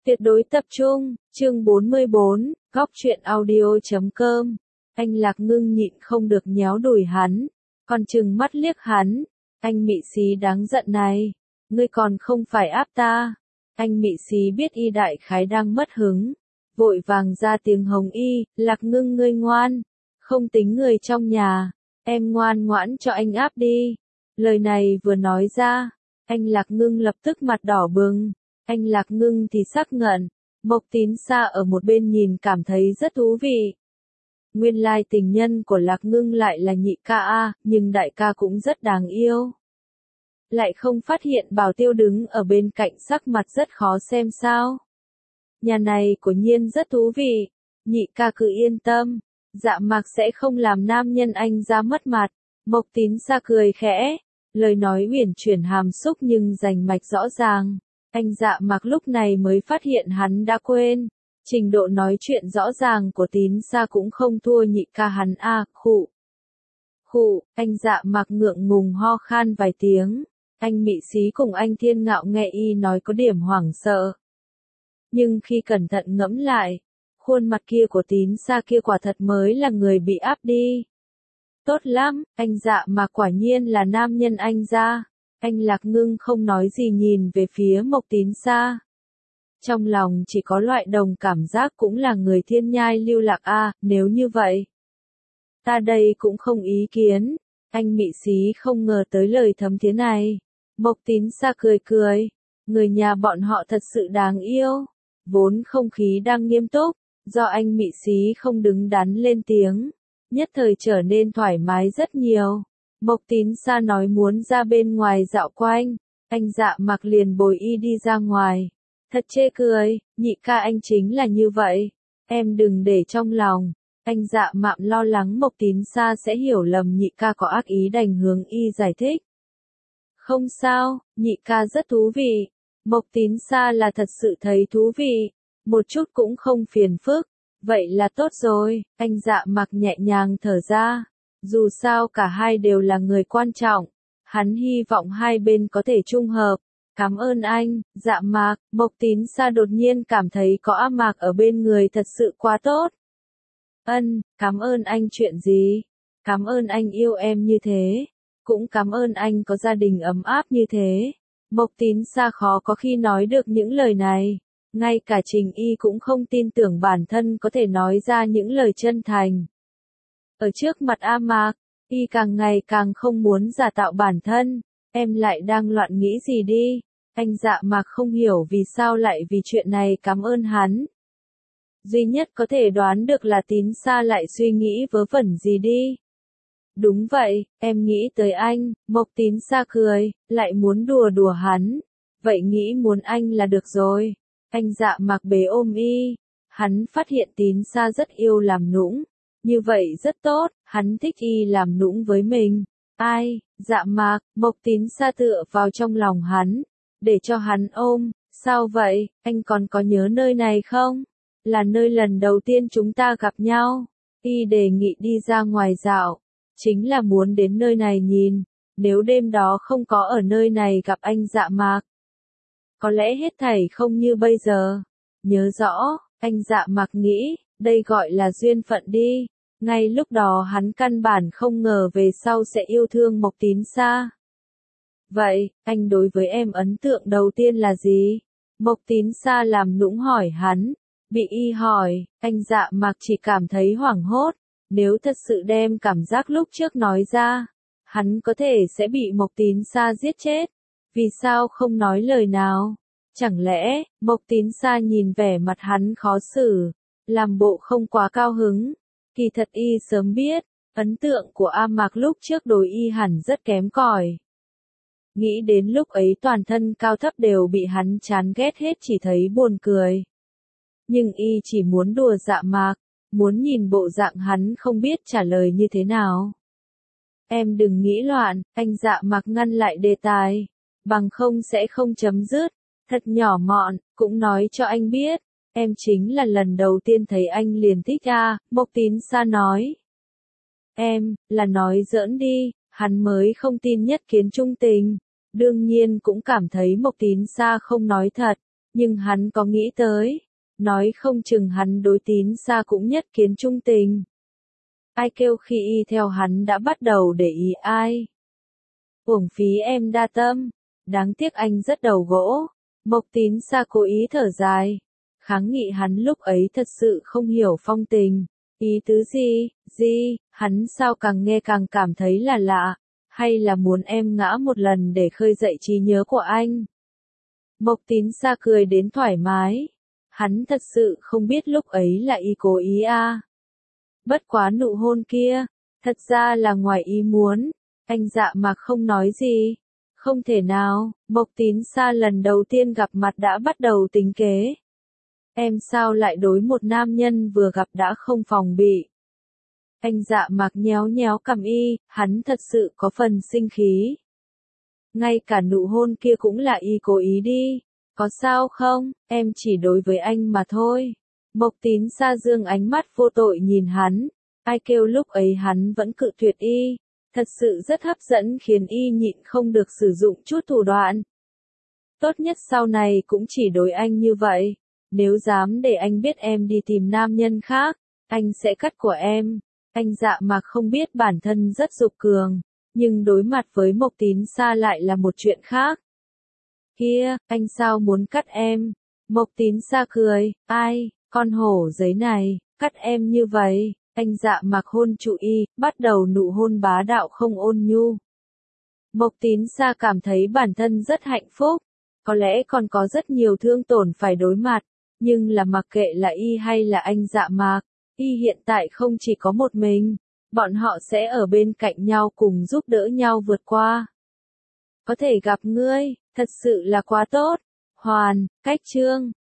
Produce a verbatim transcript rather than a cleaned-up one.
Tuyệt đối tập trung, chương bốn mươi bốn, góc truyện audio chấm com. Anh Lạc Ngưng nhịn không được nhéo đùi hắn, còn trừng mắt liếc hắn. Anh mị xí đáng giận này, ngươi còn không phải áp ta. Anh mị xí biết y đại khái đang mất hứng, vội vàng ra tiếng hống y, Lạc Ngưng ngươi ngoan, không tính người trong nhà, em ngoan ngoãn cho anh áp đi. Lời này vừa nói ra, anh Lạc Ngưng lập tức mặt đỏ bừng. Anh Lạc Ngưng thì sắc ngẩn, Mộc Tín Sa ở một bên nhìn cảm thấy rất thú vị. Nguyên lai tình nhân của Lạc Ngưng lại là nhị ca a, nhưng đại ca cũng rất đáng yêu. Lại không phát hiện Bảo Tiêu đứng ở bên cạnh sắc mặt rất khó xem sao. Nhà này của Nhiên rất thú vị, nhị ca cứ yên tâm, Dạ Mạc sẽ không làm nam nhân anh ra mất mặt. Mộc Tín Sa cười khẽ, lời nói uyển chuyển hàm xúc nhưng rành mạch rõ ràng. Anh Dạ Mạc lúc này mới phát hiện hắn đã quên, trình độ nói chuyện rõ ràng của Tín Sa cũng không thua nhị ca hắn a, à, khụ. Khụ, anh Dạ Mạc ngượng ngùng ho khan vài tiếng, anh mị xí cùng anh Thiên Ngạo nghe y nói có điểm hoảng sợ. Nhưng khi cẩn thận ngẫm lại, khuôn mặt kia của Tín Sa kia quả thật mới là người bị áp đi. Tốt lắm, anh Dạ Mạc quả nhiên là nam nhân anh ra. Anh Lạc Ngưng không nói gì nhìn về phía Mộc Tín Sa. Trong lòng chỉ có loại đồng cảm giác cũng là người thiên nhai lưu lạc a, à, nếu như vậy. Ta đây cũng không ý kiến, anh mị xí không ngờ tới lời thấm thía này. Mộc Tín Sa cười cười, người nhà bọn họ thật sự đáng yêu. Vốn không khí đang nghiêm túc, do anh mị xí không đứng đắn lên tiếng, nhất thời trở nên thoải mái rất nhiều. Mộc Tín Sa nói muốn ra bên ngoài dạo quanh, anh Dạ Mạc liền bồi y đi ra ngoài. Thật chê cười, nhị ca anh chính là như vậy, em đừng để trong lòng. Anh Dạ Mạc lo lắng Mộc Tín Sa sẽ hiểu lầm nhị ca có ác ý đành hướng y giải thích. Không sao, nhị ca rất thú vị. Mộc Tín Sa là thật sự thấy thú vị, một chút cũng không phiền phức. Vậy là tốt rồi, anh Dạ Mạc nhẹ nhàng thở ra. Dù sao cả hai đều là người quan trọng, hắn hy vọng hai bên có thể chung hợp. Cảm ơn anh, Dạ Mạc. Mộc Tín Sa đột nhiên cảm thấy có A Mạc ở bên người thật sự quá tốt. Ân, cảm ơn anh chuyện gì? Cảm ơn anh yêu em như thế. Cũng cảm ơn anh có gia đình ấm áp như thế. Mộc Tín Sa khó có khi nói được những lời này. Ngay cả Trình Y cũng không tin tưởng bản thân có thể nói ra những lời chân thành. Ở trước mặt A Mạc, y càng ngày càng không muốn giả tạo bản thân. Em lại đang loạn nghĩ gì đi? Anh Dạ Mạc không hiểu vì sao lại vì chuyện này cảm ơn hắn. Duy nhất có thể đoán được là Tín Sa lại suy nghĩ vớ vẩn gì đi. Đúng vậy, em nghĩ tới anh. Mộc Tín Sa cười, lại muốn đùa đùa hắn. Vậy nghĩ muốn anh là được rồi. Anh Dạ Mạc bế ôm y. Hắn phát hiện Tín Sa rất yêu làm nũng. Như vậy rất tốt, hắn thích y làm nũng với mình. Ai, Dạ Mạc, Mộc Tín Sa tựa vào trong lòng hắn, để cho hắn ôm. Sao vậy, anh còn có nhớ nơi này không? Là nơi lần đầu tiên chúng ta gặp nhau. Y đề nghị đi ra ngoài dạo, chính là muốn đến nơi này nhìn, nếu đêm đó không có ở nơi này gặp anh Dạ Mạc. Có lẽ hết thảy không như bây giờ. Nhớ rõ, anh Dạ Mạc nghĩ, đây gọi là duyên phận đi. Ngay lúc đó hắn căn bản không ngờ về sau sẽ yêu thương Mộc Tín Sa. Vậy, anh đối với em ấn tượng đầu tiên là gì? Mộc Tín Sa làm nũng hỏi hắn. Bị y hỏi, anh Dạ Mạc chỉ cảm thấy hoảng hốt. Nếu thật sự đem cảm giác lúc trước nói ra, hắn có thể sẽ bị Mộc Tín Sa giết chết. Vì sao không nói lời nào? Chẳng lẽ, Mộc Tín Sa nhìn vẻ mặt hắn khó xử, làm bộ không quá cao hứng. Kỳ thật y sớm biết, ấn tượng của A Mạc lúc trước đối y hẳn rất kém cỏi. Nghĩ đến lúc ấy toàn thân cao thấp đều bị hắn chán ghét hết chỉ thấy buồn cười. Nhưng y chỉ muốn đùa Dạ Mạc, muốn nhìn bộ dạng hắn không biết trả lời như thế nào. Em đừng nghĩ loạn, anh Dạ Mạc ngăn lại đề tài, bằng không sẽ không chấm dứt. Thật nhỏ mọn, cũng nói cho anh biết. Em chính là lần đầu tiên thấy anh liền thích a, Mộc Tín Sa nói. Em, là nói giỡn đi, hắn mới không tin nhất kiến trung tình. Đương nhiên cũng cảm thấy Mộc Tín Sa không nói thật, Nhưng hắn có nghĩ tới, nói không chừng hắn đối Tín Sa cũng nhất kiến trung tình. Ai kêu khi y theo hắn đã bắt đầu để ý ai. Uổng phí em đa tâm, đáng tiếc anh rất đầu gỗ. Mộc Tín Sa cố ý thở dài, kháng nghị hắn lúc ấy thật sự không hiểu phong tình. Ý tứ gì, gì, hắn sao càng nghe càng cảm thấy là lạ, hay là muốn em ngã một lần để khơi dậy trí nhớ của anh. Mộc Tín Sa cười đến thoải mái, hắn thật sự không biết lúc ấy là y cố ý à. Bất quá nụ hôn kia, thật ra là ngoài ý muốn, anh Dạ Mạc không nói gì. Không thể nào, Mộc Tín Sa lần đầu tiên gặp mặt đã bắt đầu tính kế. Em sao lại đối một nam nhân vừa gặp đã không phòng bị. Anh Dạ Mạc nhéo nhéo cằm y, hắn thật sự có phần sinh khí. Ngay cả nụ hôn kia cũng là y cố ý đi, có sao không, em chỉ đối với anh mà thôi. Mộc Tín Sa dương ánh mắt vô tội nhìn hắn, ai kêu lúc ấy hắn vẫn cự tuyệt y, thật sự rất hấp dẫn khiến y nhịn không được sử dụng chút thủ đoạn. Tốt nhất sau này cũng chỉ đối anh như vậy, nếu dám để anh biết em đi tìm nam nhân khác, anh sẽ cắt của em. Anh Dạ Mạc không biết bản thân rất dục cường, nhưng đối mặt với Mộc Tín Sa lại là một chuyện khác. Kia, anh sao muốn cắt em? Mộc Tín Sa cười, ai, con hổ giấy này, cắt em như vậy. Anh Dạ Mạc hôn trụ y, bắt đầu nụ hôn bá đạo không ôn nhu. Mộc Tín Sa cảm thấy bản thân rất hạnh phúc, có lẽ còn có rất nhiều thương tổn phải đối mặt, nhưng là mặc kệ là y hay là anh Dạ Mạc, y hiện tại không chỉ có một mình, bọn họ sẽ ở bên cạnh nhau cùng giúp đỡ nhau vượt qua. Có thể gặp ngươi, thật sự là quá tốt. Hoàn, cách chương